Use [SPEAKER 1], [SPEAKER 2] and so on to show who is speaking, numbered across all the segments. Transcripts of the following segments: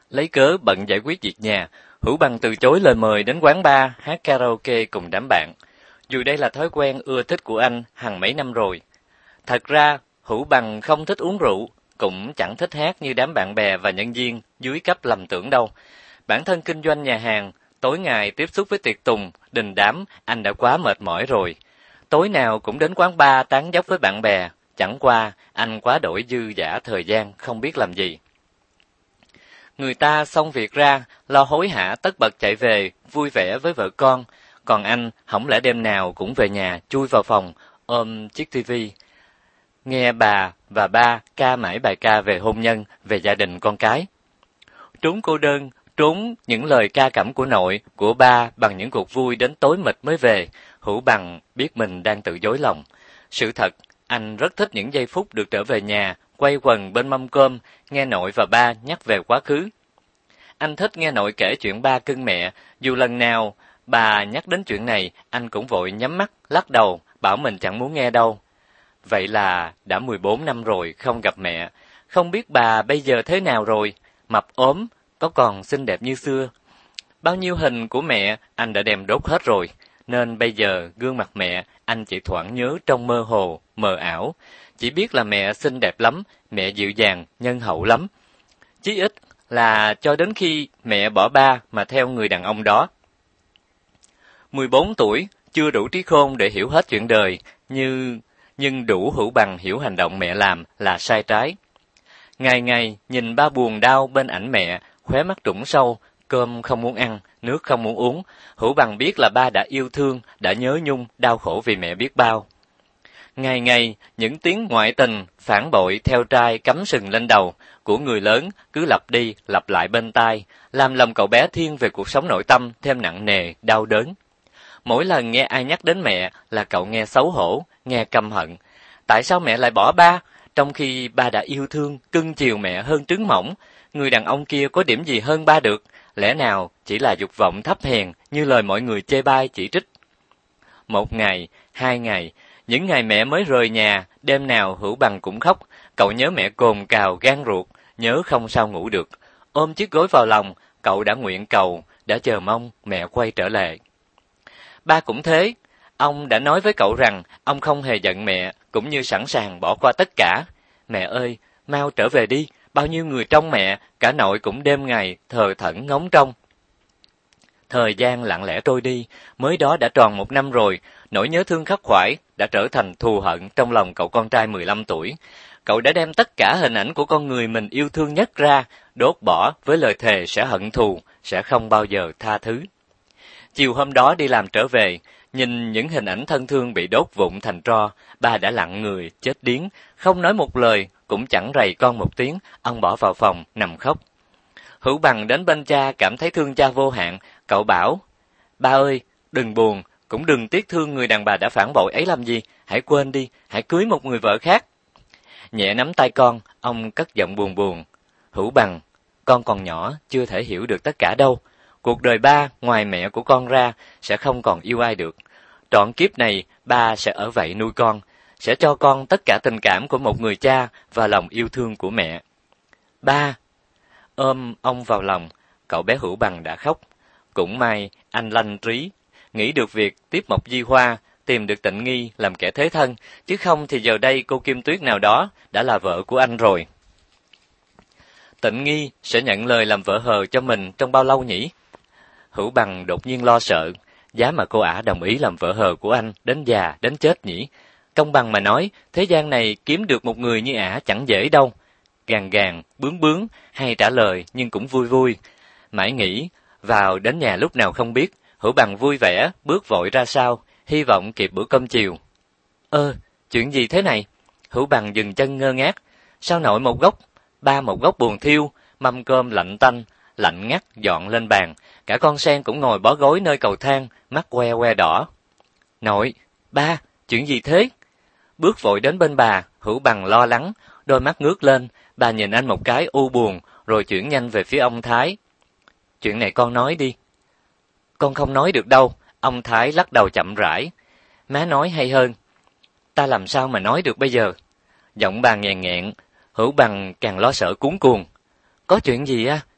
[SPEAKER 1] Lấy cớ bận giải quyết việc nhà, Hữu Bằng từ chối lời mời đến quán bar hát karaoke cùng đám bạn. Dù đây là thói quen ưa thích của anh hằng mấy năm rồi. Thật ra, Hữu Bằng không thích uống rượu, cũng chẳng thích hát như đám bạn bè và nhân viên dưới cấp lầm tưởng đâu. Bản thân kinh doanh nhà hàng, tối ngày tiếp xúc với tiệc tùng, đình đám, anh đã quá mệt mỏi rồi. Tối nào cũng đến quán bar tán dóc với bạn bè, chẳng qua anh quá đổi dư dả thời gian không biết làm gì. Người ta xong việc ra, lo hối hả tất bật chạy về, vui vẻ với vợ con, còn anh hổng lẽ đêm nào cũng về nhà chui vào phòng, ôm chiếc tivi, nghe bà và ba ca mãi bài ca về hôn nhân, về gia đình con cái. Trốn cô đơn, trốn những lời ca cẩm của nội, của ba bằng những cuộc vui đến tối mịt mới về, Hữu Bằng biết mình đang tự dối lòng. Sự thật, anh rất thích những giây phút được trở về nhà, quay quần bên mâm cơm, nghe nội và ba nhắc về quá khứ. Anh thích nghe nội kể chuyện ba cưng mẹ, dù lần nào bà nhắc đến chuyện này, anh cũng vội nhắm mắt, lắc đầu, bảo mình chẳng muốn nghe đâu. Vậy là đã 14 năm rồi không gặp mẹ, không biết bà bây giờ thế nào rồi, mập ốm, có còn xinh đẹp như xưa. Bao nhiêu hình của mẹ anh đã đem đốt hết rồi, nên bây giờ gương mặt mẹ anh chỉ thoảng nhớ trong mơ hồ, mờ ảo. Chỉ biết là mẹ xinh đẹp lắm, mẹ dịu dàng, nhân hậu lắm. Chí ít là cho đến khi mẹ bỏ ba mà theo người đàn ông đó. 14 tuổi, chưa đủ trí khôn để hiểu hết chuyện đời, nhưng đủ Hữu Bằng hiểu hành động mẹ làm là sai trái. Ngày ngày nhìn ba buồn đau bên ảnh mẹ, khóe mắt trũng sâu, cơm không muốn ăn, nước không muốn uống, Hữu Bằng biết là ba đã yêu thương, đã nhớ nhung, đau khổ vì mẹ biết bao. Ngày ngày, những tiếng ngoại tình, phản bội, theo trai cắm sừng lên đầu của người lớn cứ lặp đi, lặp lại bên tai, làm lòng cậu bé thiên về cuộc sống nội tâm thêm nặng nề, đau đớn. Mỗi lần nghe ai nhắc đến mẹ là cậu nghe xấu hổ, nghe căm hận. Tại sao mẹ lại bỏ ba, trong khi ba đã yêu thương, cưng chiều mẹ hơn trứng mỏng? Người đàn ông kia có điểm gì hơn ba được? Lẽ nào chỉ là dục vọng thấp hèn như lời mọi người chê bai chỉ trích? Một ngày, hai ngày, những ngày mẹ mới rời nhà, đêm nào Hữu Bằng cũng khóc. Cậu nhớ mẹ cồn cào gan ruột, nhớ không sao ngủ được. Ôm chiếc gối vào lòng, cậu đã nguyện cầu, đã chờ mong mẹ quay trở lại. Ba cũng thế, ông đã nói với cậu rằng ông không hề giận mẹ, cũng như sẵn sàng bỏ qua tất cả. Mẹ ơi, mau trở về đi, bao nhiêu người trông mẹ, cả nội cũng đêm ngày thờ thẫn ngóng trông. Thời gian lặng lẽ trôi đi, mới đó đã tròn 1 năm rồi, nỗi nhớ thương khắc khoải đã trở thành thù hận trong lòng cậu con trai 15 tuổi. Cậu đã đem tất cả hình ảnh của con người mình yêu thương nhất ra, đốt bỏ với lời thề sẽ hận thù, sẽ không bao giờ tha thứ. Chiều hôm đó đi làm trở về, nhìn những hình ảnh thân thương bị đốt vụn thành tro, ba đã lặng người, chết điếng, không nói một lời, cũng chẳng rầy con một tiếng, ông bỏ vào phòng, nằm khóc. Hữu Bằng đến bên cha cảm thấy thương cha vô hạn, cậu bảo, ba ơi, đừng buồn, cũng đừng tiếc thương người đàn bà đã phản bội ấy làm gì, hãy quên đi, hãy cưới một người vợ khác. Nhẹ nắm tay con, ông cất giọng buồn buồn, Hữu Bằng, con còn nhỏ, chưa thể hiểu được tất cả đâu. Cuộc đời ba, ngoài mẹ của con ra, sẽ không còn yêu ai được. Trọn kiếp này, ba sẽ ở vậy nuôi con, sẽ cho con tất cả tình cảm của một người cha và lòng yêu thương của mẹ. Ba! Ôm ông vào lòng, cậu bé Hữu Bằng đã khóc. Cũng may, anh lanh trí, nghĩ được việc tiếp Mộc Di Hoa, tìm được Tịnh Nghi làm kẻ thế thân, chứ không thì giờ đây cô Kim Tuyết nào đó đã là vợ của anh rồi. Tịnh Nghi sẽ nhận lời làm vợ hờ cho mình trong bao lâu nhỉ? Hữu Bằng đột nhiên lo sợ, giá mà cô ả đồng ý làm vợ hờ của anh đến già đến chết nhỉ? Công bằng mà nói, thế gian này kiếm được một người như ả chẳng dễ đâu. Gàn gàn, bướng bướng, hay trả lời nhưng cũng vui vui. Mãi nghĩ, vào đến nhà lúc nào không biết, Hữu Bằng vui vẻ, bước vội ra sau, hy vọng kịp bữa cơm chiều. Chuyện gì thế này? Hữu Bằng dừng chân ngơ ngác. Sao nội một góc, ba một góc buồn thiêu, mâm cơm lạnh tanh, lạnh ngắt dọn lên bàn. Cả con sen cũng ngồi bó gối nơi cầu thang, mắt que que đỏ. Nội, ba, chuyện gì thế? Bước vội đến bên bà, Hữu Bằng lo lắng, đôi mắt ngước lên, bà nhìn anh một cái u buồn, rồi chuyển nhanh về phía ông Thái. Chuyện này con nói đi. Con không nói được đâu, ông Thái lắc đầu chậm rãi. Má nói hay hơn. Ta làm sao mà nói được bây giờ? Giọng bà nghẹn nghẹn, Hữu Bằng càng lo sợ cuống cuồng. Có chuyện gì á?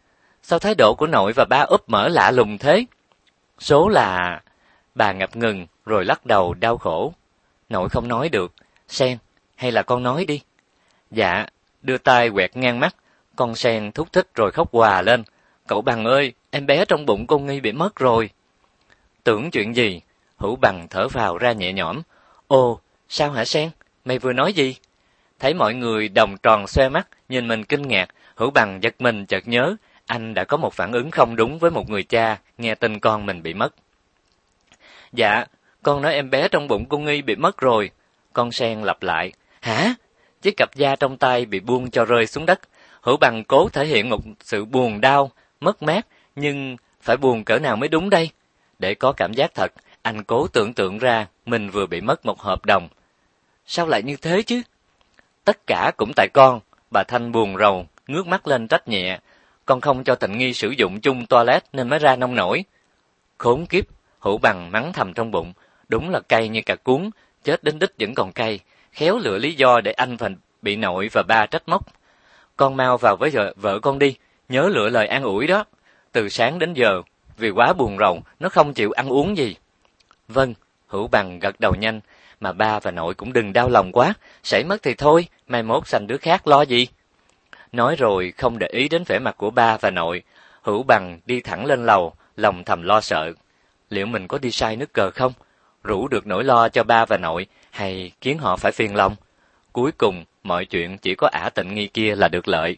[SPEAKER 1] Sao thái độ của nội và ba úp mở lạ lùng thế? Số là... Bà ngập ngừng rồi lắc đầu đau khổ. Nội không nói được. Sen, hay là con nói đi. Dạ, đưa tay quẹt ngang mắt. Con Sen thúc thích rồi khóc òa lên. Cậu Bằng ơi, em bé trong bụng cô Nghi bị mất rồi. Tưởng chuyện gì? Hữu Bằng thở phào ra nhẹ nhõm. Ồ, sao hả Sen? Mày vừa nói gì? Thấy mọi người đồng tròn xoe mắt, nhìn mình kinh ngạc, Hữu Bằng giật mình chợt nhớ, anh đã có một phản ứng không đúng với một người cha, nghe tin con mình bị mất. Dạ, con nói em bé trong bụng cô Nghi bị mất rồi. Con Sen lặp lại. Hả? Chiếc cặp da trong tay bị buông cho rơi xuống đất. Hữu Bằng cố thể hiện một sự buồn đau, mất mát, nhưng phải buồn cỡ nào mới đúng đây? Để có cảm giác thật, anh cố tưởng tượng ra mình vừa bị mất một hợp đồng. Sao lại như thế chứ? Tất cả cũng tại con, bà Thanh buồn rầu, ngước mắt lên trách nhẹ. Con không cho Tịnh Nghi sử dụng chung toilet nên mới ra nông nổi. Khốn kiếp, Hữu Bằng mắng thầm trong bụng, đúng là cay như cà cuống, chết đến đích vẫn còn cay, khéo lựa lý do để anh phải bị nội và ba trách móc. Con mau vào với vợ con đi, nhớ lựa lời an ủi đó. Từ sáng đến giờ, vì quá buồn rầu, nó không chịu ăn uống gì. Vâng, Hữu Bằng gật đầu nhanh, mà ba và nội cũng đừng đau lòng quá, sảy mất thì thôi, mai mốt sanh đứa khác lo gì. Nói rồi không để ý đến vẻ mặt của ba và nội, Hữu Bằng đi thẳng lên lầu, lòng thầm lo sợ. Liệu mình có đi sai nước cờ không? Rủ được nỗi lo cho ba và nội, hay khiến họ phải phiền lòng? Cuối cùng, mọi chuyện chỉ có ả Tịnh Nghi kia là được lợi.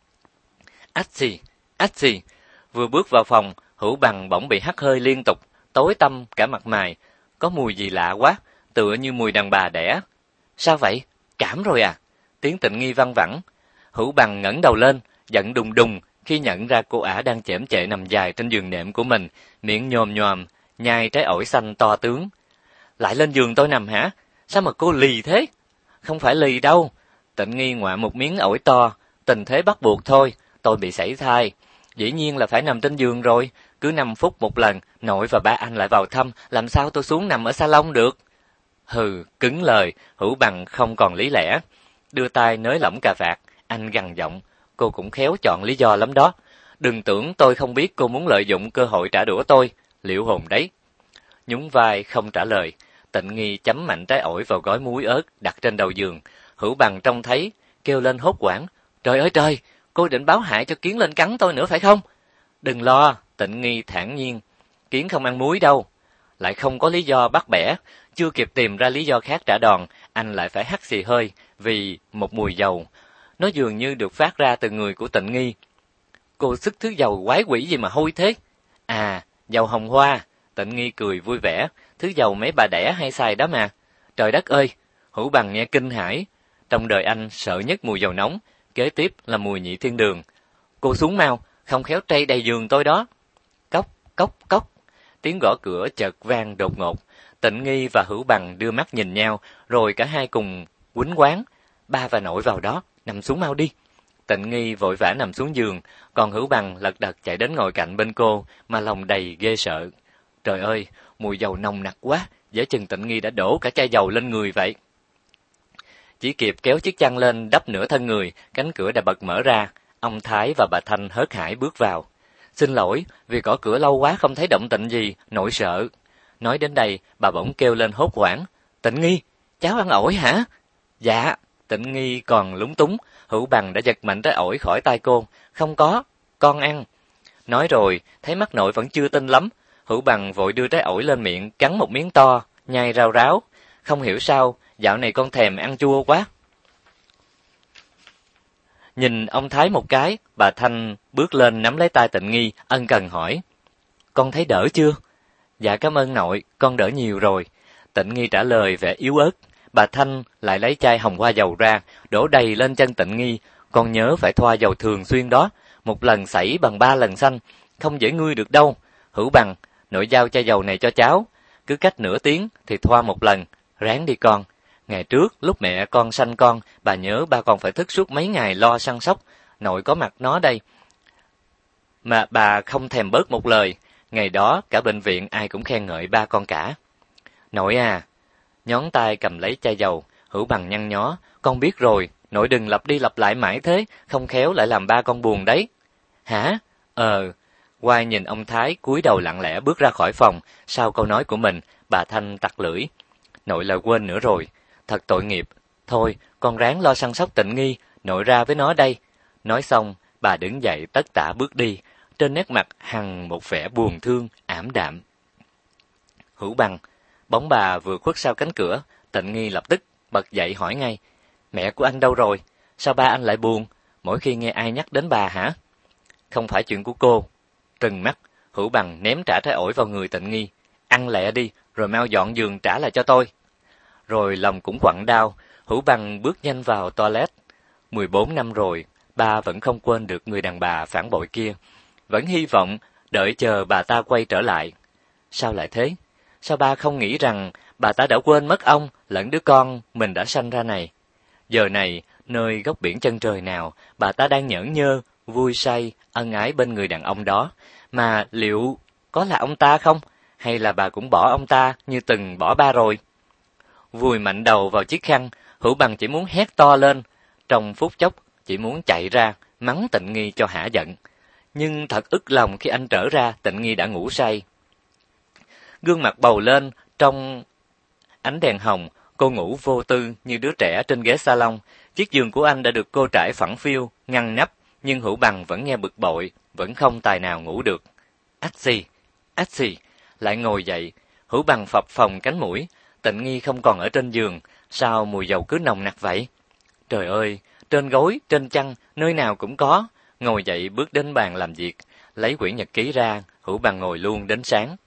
[SPEAKER 1] Ách xì, vừa bước vào phòng, Hữu Bằng bỗng bị hắt hơi liên tục, tối tăm cả mặt mày. Có mùi gì lạ quá, tựa như mùi đàn bà đẻ. Sao vậy? Cảm rồi à? Tiếng Tịnh Nghi văng vẳng. Hữu Bằng ngẩng đầu lên, giận đùng đùng khi nhận ra cô ả đang chễm chệ nằm dài trên giường nệm của mình, miệng nhồm nhòm, nhai trái ổi xanh to tướng. Lại lên giường tôi nằm hả? Sao mà cô lì thế? Không phải lì đâu. Tịnh Nghi ngoạ một miếng ổi to, tình thế bắt buộc thôi, tôi bị sảy thai. Dĩ nhiên là phải nằm trên giường rồi, cứ 5 phút một lần, nội và ba anh lại vào thăm, làm sao tôi xuống nằm ở salon được? Hừ, cứng lời, Hữu Bằng không còn lý lẽ. Đưa tay nới lỏng cà vạt, anh gằn giọng, cô cũng khéo chọn lý do lắm đó. Đừng tưởng tôi không biết cô muốn lợi dụng cơ hội trả đũa tôi, liệu hồn đấy. Nhún vai không trả lời, Tịnh Nghi chấm mạnh trái ổi vào gói muối ớt đặt trên đầu giường. Hữu Bằng trông thấy, kêu lên hốt hoảng. Trời ơi trời, cô định báo hại cho Kiến lên cắn tôi nữa phải không? Đừng lo, Tịnh Nghi thản nhiên. Kiến không ăn muối đâu. Lại không có lý do bắt bẻ, chưa kịp tìm ra lý do khác trả đòn, anh lại phải hắt xì hơi vì một mùi dầu. Nó dường như được phát ra từ người của Tịnh Nghi. Cô sức thứ dầu quái quỷ gì mà hôi thế? À, dầu hồng hoa. Tịnh Nghi cười vui vẻ, thứ dầu mấy bà đẻ hay xài đó mà. Trời đất ơi, Hữu Bằng nghe kinh hãi. Trong đời anh sợ nhất mùi dầu nóng, kế tiếp là mùi nhị thiên đường. Cô xuống mau, không khéo trây đầy giường tôi đó. Cốc, cốc, cốc. Tiếng gõ cửa chợt vang đột ngột. Tịnh Nghi và Hữu Bằng đưa mắt nhìn nhau, rồi cả hai cùng quýnh quán. Ba và nội vào đó, nằm xuống mau đi. Tịnh Nghi vội vã nằm xuống giường, còn Hữu Bằng lật đật chạy đến ngồi cạnh bên cô, mà lòng đầy ghê sợ. Trời ơi, mùi dầu nồng nặc quá, dễ chừng Tịnh Nghi đã đổ cả chai dầu lên người vậy. Chỉ kịp kéo chiếc chăn lên đắp nửa thân người, cánh cửa đã bật mở ra, ông Thái và bà Thanh hớt hải bước vào. Xin lỗi, vì gõ cửa lâu quá không thấy động tĩnh gì, nội sợ. Nói đến đây, bà bỗng kêu lên hốt hoảng. Tịnh Nghi, cháu ăn ổi hả? Dạ, Tịnh Nghi còn lúng túng, Hữu Bằng đã giật mạnh trái ổi khỏi tay cô. Không có, con ăn. Nói rồi, thấy mắt nội vẫn chưa tin lắm, Hữu Bằng vội đưa trái ổi lên miệng, cắn một miếng to, nhai rau ráo. Không hiểu sao, dạo này con thèm ăn chua quá. Nhìn ông Thái một cái, bà Thanh bước lên nắm lấy tay Tịnh Nghi, ân cần hỏi. Con thấy đỡ chưa? Dạ cảm ơn nội, con đỡ nhiều rồi. Tịnh Nghi trả lời vẻ yếu ớt. Bà Thanh lại lấy chai hồng hoa dầu ra, đổ đầy lên chân Tịnh Nghi. Con nhớ phải thoa dầu thường xuyên đó, một lần sảy bằng 3 lần xanh, không dễ ngươi được đâu. Hữu Bằng, nội giao chai dầu này cho cháu, cứ cách nửa tiếng thì thoa một lần, ráng đi con. Ngày trước, lúc mẹ con sanh con, bà nhớ ba con phải thức suốt mấy ngày lo săn sóc, nội có mặt nó đây. Mà bà không thèm bớt một lời, ngày đó cả bệnh viện ai cũng khen ngợi ba con cả. Nội à, nhón tay cầm lấy chai dầu, Hữu Bằng nhăn nhó, con biết rồi, nội đừng lặp đi lặp lại mãi thế, không khéo lại làm ba con buồn đấy. Hả? Quay nhìn ông Thái cúi đầu lặng lẽ bước ra khỏi phòng, sau câu nói của mình, bà Thanh tặc lưỡi. Nội lại quên nữa rồi, thật tội nghiệp. Thôi, con ráng lo săn sóc Tịnh Nghi, nội ra với nó đây. Nói xong, bà đứng dậy tất tả bước đi, trên nét mặt hằn một vẻ buồn thương, ảm đạm. Hữu Bằng, bóng bà vừa khuất sau cánh cửa, Tịnh Nghi lập tức bật dậy hỏi ngay, mẹ của anh đâu rồi? Sao ba anh lại buồn, mỗi khi nghe ai nhắc đến bà hả? Không phải chuyện của cô. Trừng mắt, Hữu Bằng ném trả trái ổi vào người Tịnh Nghi. Ăn lẹ đi, rồi mau dọn giường trả lại cho tôi. Rồi lòng cũng quặn đau, Hữu Bằng bước nhanh vào toilet. 14 năm rồi, ba vẫn không quên được người đàn bà phản bội kia. Vẫn hy vọng, đợi chờ bà ta quay trở lại. Sao lại thế? Sao ba không nghĩ rằng bà ta đã quên mất ông lẫn đứa con mình đã sanh ra này? Giờ này, nơi góc biển chân trời nào, bà ta đang nhởn nhơ, vui say, ân ái bên người đàn ông đó. Mà liệu có là ông ta không? Hay là bà cũng bỏ ông ta như từng bỏ ba rồi? Vùi mạnh đầu vào chiếc khăn, Hữu Bằng chỉ muốn hét to lên. Trong phút chốc, chỉ muốn chạy ra, mắng Tịnh Nghi cho hả giận. Nhưng thật ức lòng khi anh trở ra, Tịnh Nghi đã ngủ say. Gương mặt bầu lên trong ánh đèn hồng, cô ngủ vô tư như đứa trẻ trên ghế salon. Chiếc giường của anh đã được cô trải phẳng phiu, ngăn nắp, nhưng Hữu Bằng vẫn nghe bực bội, vẫn không tài nào ngủ được. Ách xì, lại ngồi dậy, Hữu Bằng phập phồng cánh mũi. Tịnh Nghi không còn ở trên giường, sao mùi dầu cứ nồng nặc vậy? Trời ơi, trên gối, trên chăn, nơi nào cũng có. Ngồi dậy bước đến bàn làm việc, lấy quyển nhật ký ra, Hữu Bằng ngồi luôn đến sáng.